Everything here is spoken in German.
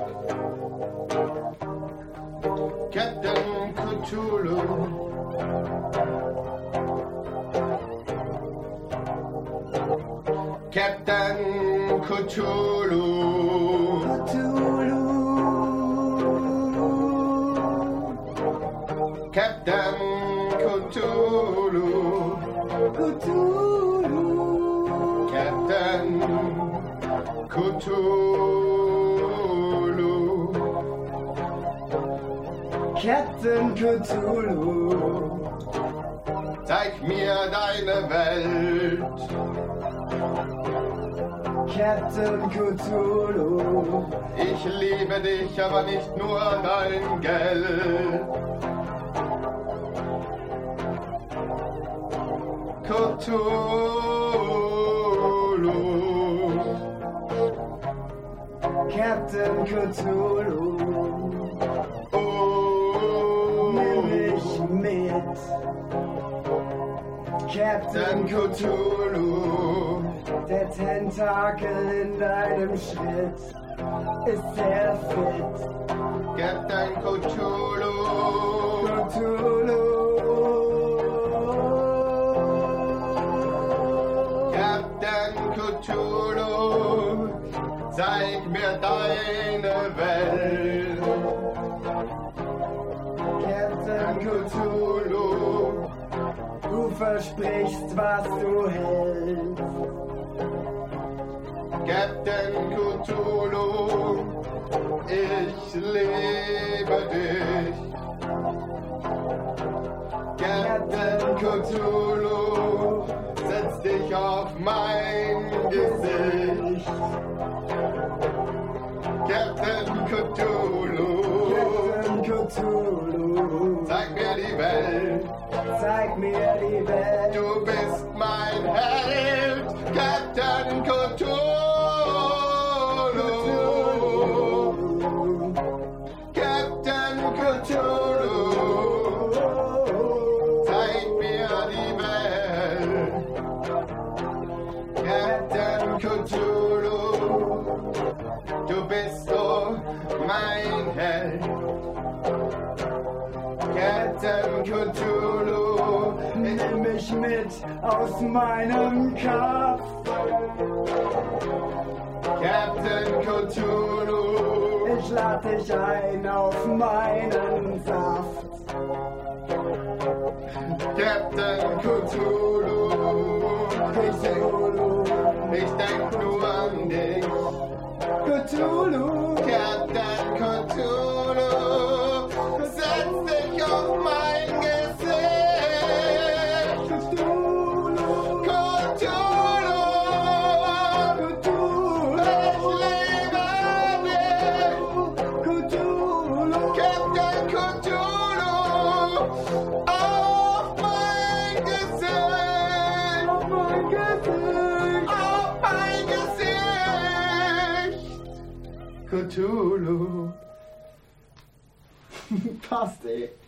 Captain Cthulhu. Captain Cthulhu. Captain Cthulhu. Captain Cthulhu. Captain Cthulhu. Zeig mir deine Welt. Captain Cthulhu. Ich liebe dich, aber nicht nur dein Geld. Cthulhu. Captain Cthulhu. Oh, Nimm mich mit. Captain Cthulhu. Der Tentakel in deinem Schritt ist sehr fit. Captain Cthulhu. Cthulhu. Captain Cthulhu. Zeig mir deine Welt. Captain Cthulhu. Du versprichst, was du hältst. Captain Cthulhu, ich liebe dich. Captain Cthulhu, setz dich auf mein Gesicht. Captain Cthulhu, Captain Cthulhu. zeig mir die Welt. Zeig mir die Welt. Du bist mein Held, Captain Cthulhu. Captain Cthulhu, zeig mir die Welt. Captain Cthulhu, du bist so mein Held. Captain Cthulhu, Nimm mich mit aus meinem Kopf. Captain Cthulhu, Ich lad dich ein auf meinen Saft. Captain Cthulhu, ich denk nur an dich. Cthulhu. Captain Cthulhu, setz dich auf mein Gesicht. Cthulhu. Cthulhu, ich liebe dich. Cthulhu. Captain Cthulhu, auf mein Gesicht. Auf mein Gesicht. Auf mein Gesicht. Cthulhu. Passt, ey.